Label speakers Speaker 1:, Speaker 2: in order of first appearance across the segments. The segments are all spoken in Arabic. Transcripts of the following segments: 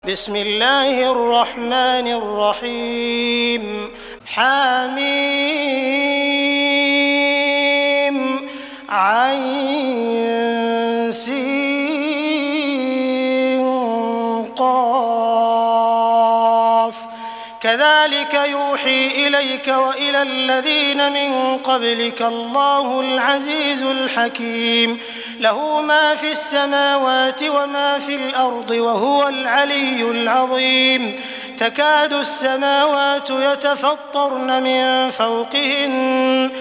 Speaker 1: بسم الله الرحمن الرحيم حميم عين سين قاف كذلك يوحي إليك وإلى الذين من قبلك الله العزيز الحكيم له ما في السماوات وما في الأرض وهو العلي العظيم تكاد السماوات يتفطرن من فوقهن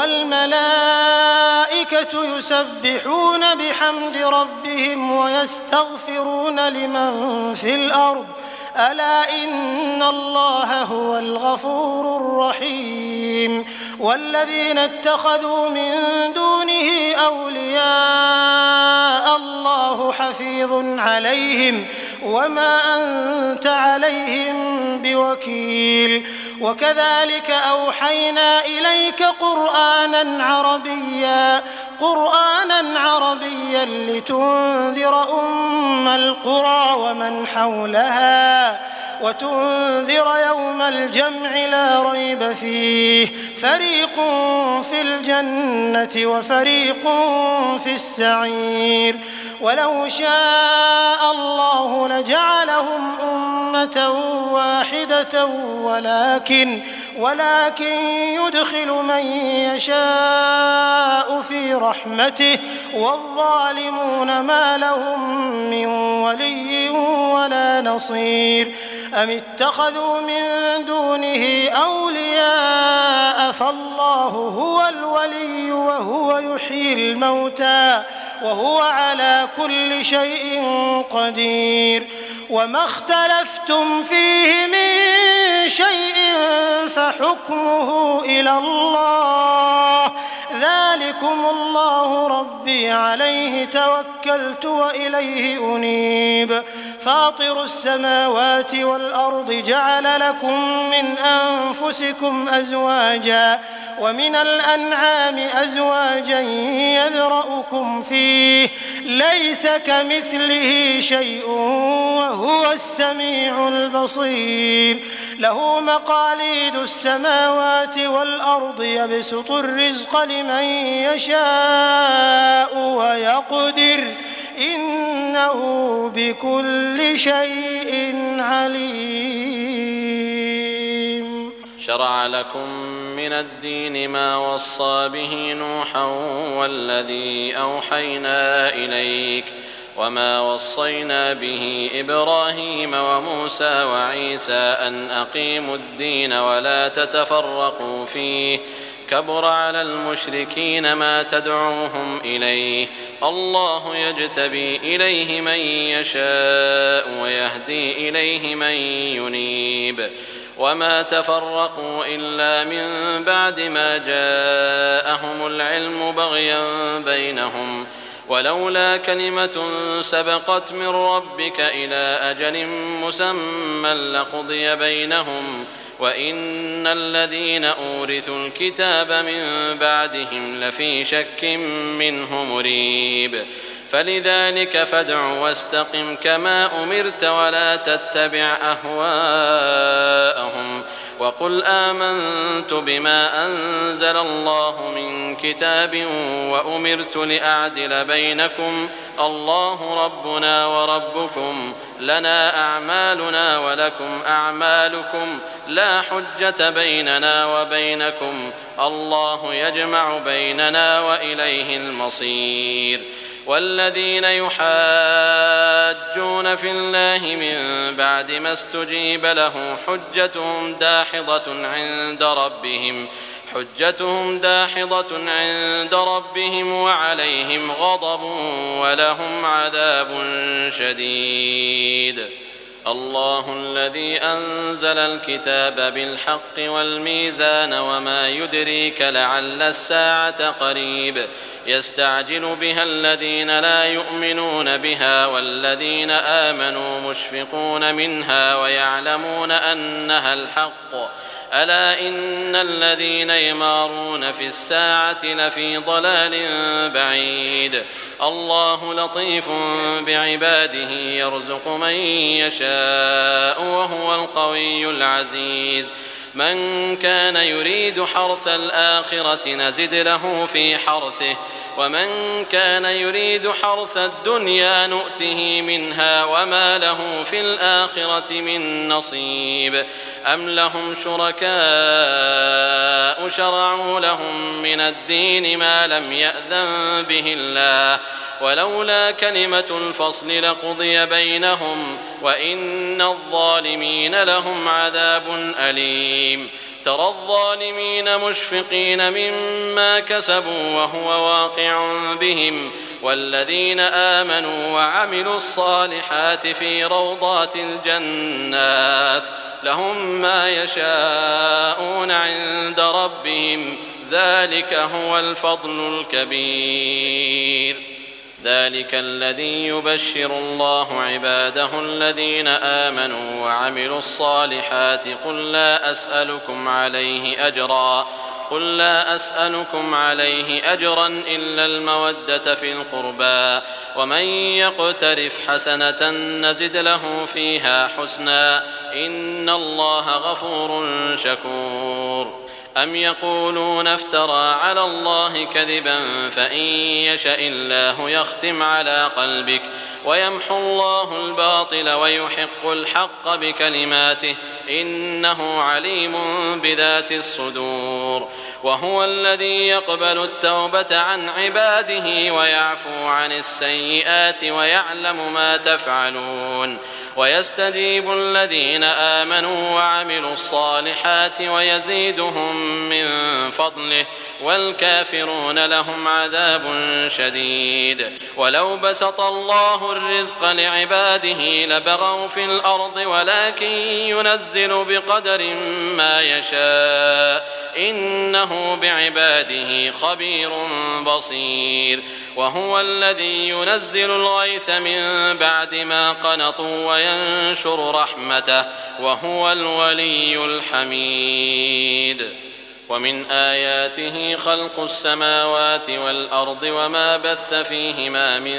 Speaker 1: والملائكة يسبحون بحمد ربهم ويستغفرون لمن في الأرض ألا إن الله هو الغفور الرحيم والذين اتخذوا من دونه أولياء الله حفيظ عليهم وما أنت عليهم بوكيل وكذلك أوحينا إليك قرآنا عربيا لتنذر أم القرى ومن حولها وتنذر يوم الجمع لا ريب فيه فريق في الجنة وفريق في السعير ولو شاء الله لجعلهم أمة واحدة ولكن يدخل من يشاء في رحمته والظالمون ما لهم من ولي ولا نصير أم اتخذوا من دونه أولياء فالله هو الولي وهو يحيي الموتى وهو على كل شيء قدير وما اختلفتم فيه من شيء فحكمه إلى الله ذلكم الله ربي عليه توكلت وإليه أنيب فاطر السماوات والأرض جعل لكم من أنفسكم أزواجا ومن الأنعام أزواجا يذرأكم فيه ليس كمثله شيء وهو السميع البصير له مقاليد السماوات والأرض يبسط الرزق لمن يشاء ويقدر إنه بكل شيء عليم
Speaker 2: شرع لكم من الدين ما وصى به نوحا والذي أوحينا إليك وما وصينا به إبراهيم وموسى وعيسى أن أقيموا الدين ولا تتفرقوا فيه كبر على المشركين ما تدعوهم إليه الله يجتبي إليه من يشاء ويهدي إليه من ينيب وما تفرقوا إلا من بعد ما جاءهم العلم بغيا بينهم ولولا كلمة سبقت من ربك إلى أجل مسمى لقضي بينهم وإن الذين أورثوا الكتاب من بعدهم لفي شك منه مريب فلذلك فادع واستقم كما أمرت ولا تتبع أهواءهم وقل آمنت بما أنزل الله من كتاب وأمرت لأعدل بينكم الله ربنا وربكم لنا أعمالنا ولكم أعمالكم لا حجة بيننا وبينكم الله يجمع بيننا وإليه المصير والذين يحاجون في الله من بعد ما استجيب له حجتهم داحضة عند ربهم وعليهم غضب ولهم عذاب شديد الله الذي أنزل الكتاب بالحق والميزان وما يدريك لعل الساعة قريب يستعجل بها الذين لا يؤمنون بها والذين آمنوا مشفقون منها ويعلمون أنها الحق ألا إن الذين يمارون في الساعة لفي ضلال بعيد الله لطيف بعباده يرزق من يشاء يشاء وهو القوي العزيز. من كان يريد حرث الآخرة نزد له في حرثه ومن كان يريد حرث الدنيا نؤته منها وما له في الآخرة من نصيب. أم لهم شركاء شرعوا لهم من الدين ما لم يأذن به الله ولولا كلمة الفصل لقضي بينهم وإن الظالمين لهم عذاب أليم. ترى الظالمين مشفقين مما كسبوا وهو واقع بهم والذين آمنوا وعملوا الصالحات في روضات الجنات لهم ما يشاءون عند ربهم ذلك هو الفضل الكبير. ذلك الذي يبشر الله عباده الذين آمنوا وعملوا الصالحات قل لا أسألكم عليه أجرا إلا المودة في القربى ومن يقترف حسنة نزد له فيها حسنا إن الله غفور شكور. أم يقولون افترى على الله كذبا فإن يشأ الله يختم على قلبك ويمحو الله الباطل ويحق الحق بكلماته إنه عليم بذات الصدور. وهو الذي يقبل التوبة عن عباده ويعفو عن السيئات ويعلم ما تفعلون ويستجيب الذين آمنوا وعملوا الصالحات ويزيدهم من فضله والكافرون لهم عذاب شديد. ولو بسط الله الرزق لعباده لبغوا في الأرض ولكن ينزل بقدر ما يشاء إنه بعباده خبير بصير. وهو الذي ينزل الغيث من بعد ما قنطوا وينشر رحمته وهو الولي الحميد. ومن آياته خلق السماوات والأرض وما بث فيهما من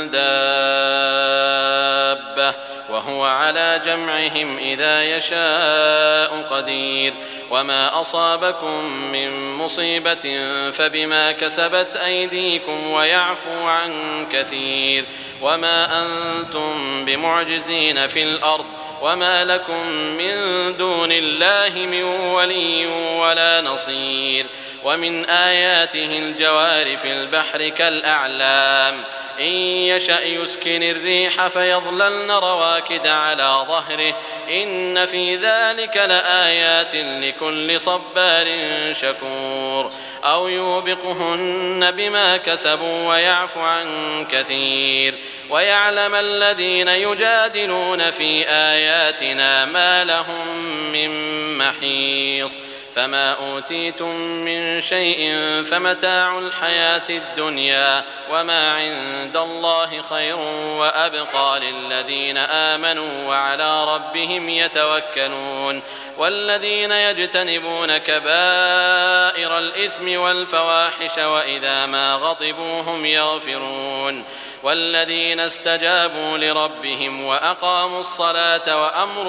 Speaker 2: دابة وهو على جمعهم إذا يشاء قدير. وما أصابكم من مصيبة فبما كسبت أيديكم ويعفو عن كثير. وما أنتم بمعجزين في الأرض وما لكم من دون الله من ولي ولا نصير. ومن آياته الجوار في البحر كالأعلام إن يشأ يسكن الريح فيظللن رواكد على ظهره إن في ذلك لآيات لكل صبار شكور. أو يوبقهن بما كسبوا ويعفو عن كثير. ويعلم الذين يجادلون في آياتنا ما لهم من محيص. فما أوتيتم من شيء فمتاع الحياة الدنيا وما عند الله خير وأبقى للذين آمنوا وعلى ربهم يتوكلون. والذين يجتنبون كبائر الإثم والفواحش وإذا ما غضبوا هم يغفرون. والذين استجابوا لربهم وأقاموا الصلاة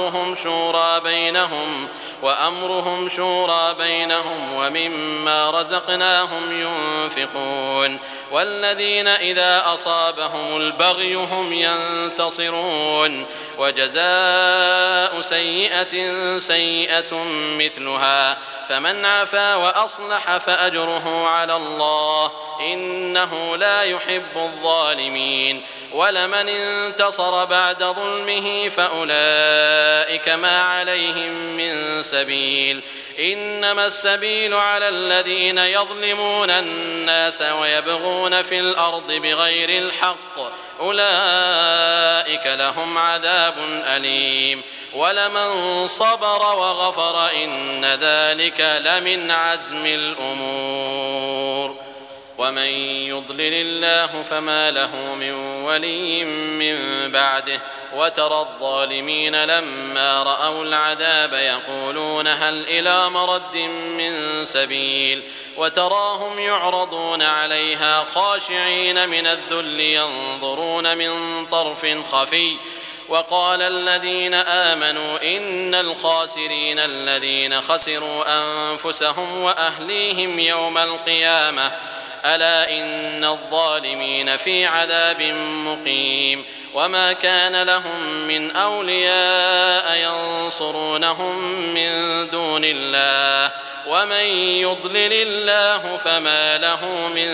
Speaker 2: وأمرهم شورى بينهم ومما رزقناهم ينفقون. والذين إذا أصابهم البغي هم ينتصرون. وجزاء سيئة سيئة مثلها فمن عفا وأصلح فأجره على الله إنه لا يحب الظالمين. ولمن انتصر بعد ظلمه فأولئك ما عليهم من سبيل إنما السبيل على الذين يظلمون الناس ويبغون في الأرض بغير الحق أولئك لهم عذاب أليم. ولمن صبر وغفر إن ذلك لمن عزم الأمور. ومن يضلل الله فما له من ولي من بعده. وترى الظالمين لما رأوا العذاب يقولون هل إلى مرد من سبيل وتراهم يعرضون عليها خاشعين من الذل ينظرون من طرف خفي وقال الذين آمنوا إن الخاسرين الذين خسروا أنفسهم وأهليهم يوم القيامة ألا إن الظالمين في عذاب مقيم وما كان لهم من أولياء ينصرونهم من دون الله ومن يضلل الله فما له من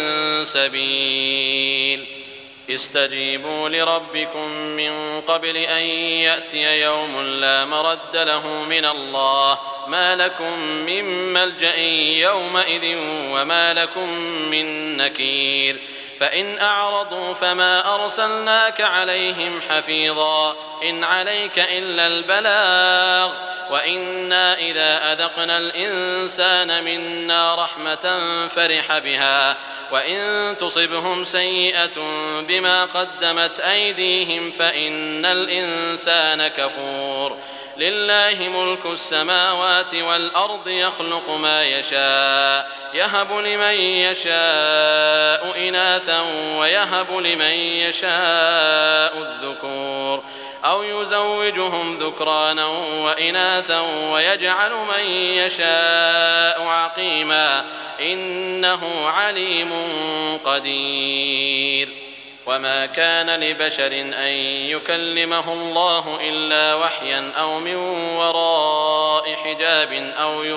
Speaker 2: سبيل استجيبوا لربكم من قبل أن يأتي يوم لا مرد له من الله ما لكم من ملجأ يومئذ وما لكم من نكير فإن أعرضوا فما أرسلناك عليهم حفيظا إن عليك إلا البلاغ وإنا إذا أذقنا الإنسان منا رحمة فرح بها وإن تصبهم سيئة بما قدمت أيديهم فإن الإنسان كفور لله ملك السماوات والأرض يخلق ما يشاء يهب لمن يشاء إناثا ويهب لمن يشاء الذكور أو يزوجهم ذكرانا وإناثا ويجعل من يشاء عقيما إنه عليم قدير وما كان لبشر أن يكلمه الله إلا وحيا أو من وراء حجاب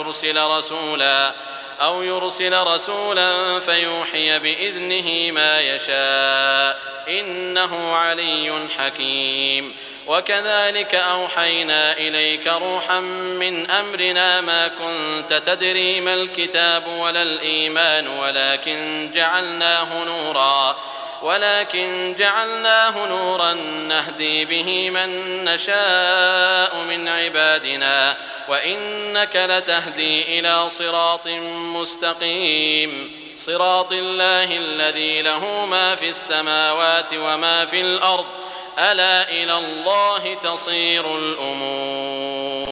Speaker 2: أو يرسل رسولا فيوحي بإذنه ما يشاء إنه علي حكيم وكذلك أوحينا إليك روحا من أمرنا ما كنت تدري ما الكتاب ولا الإيمان ولكن جعلناه نورا نهدي به من نشاء من عبادنا وإنك لتهدي إلى صراط مستقيم صراط الله الذي له ما في السماوات وما في الأرض ألا إلى الله تصير الأمور.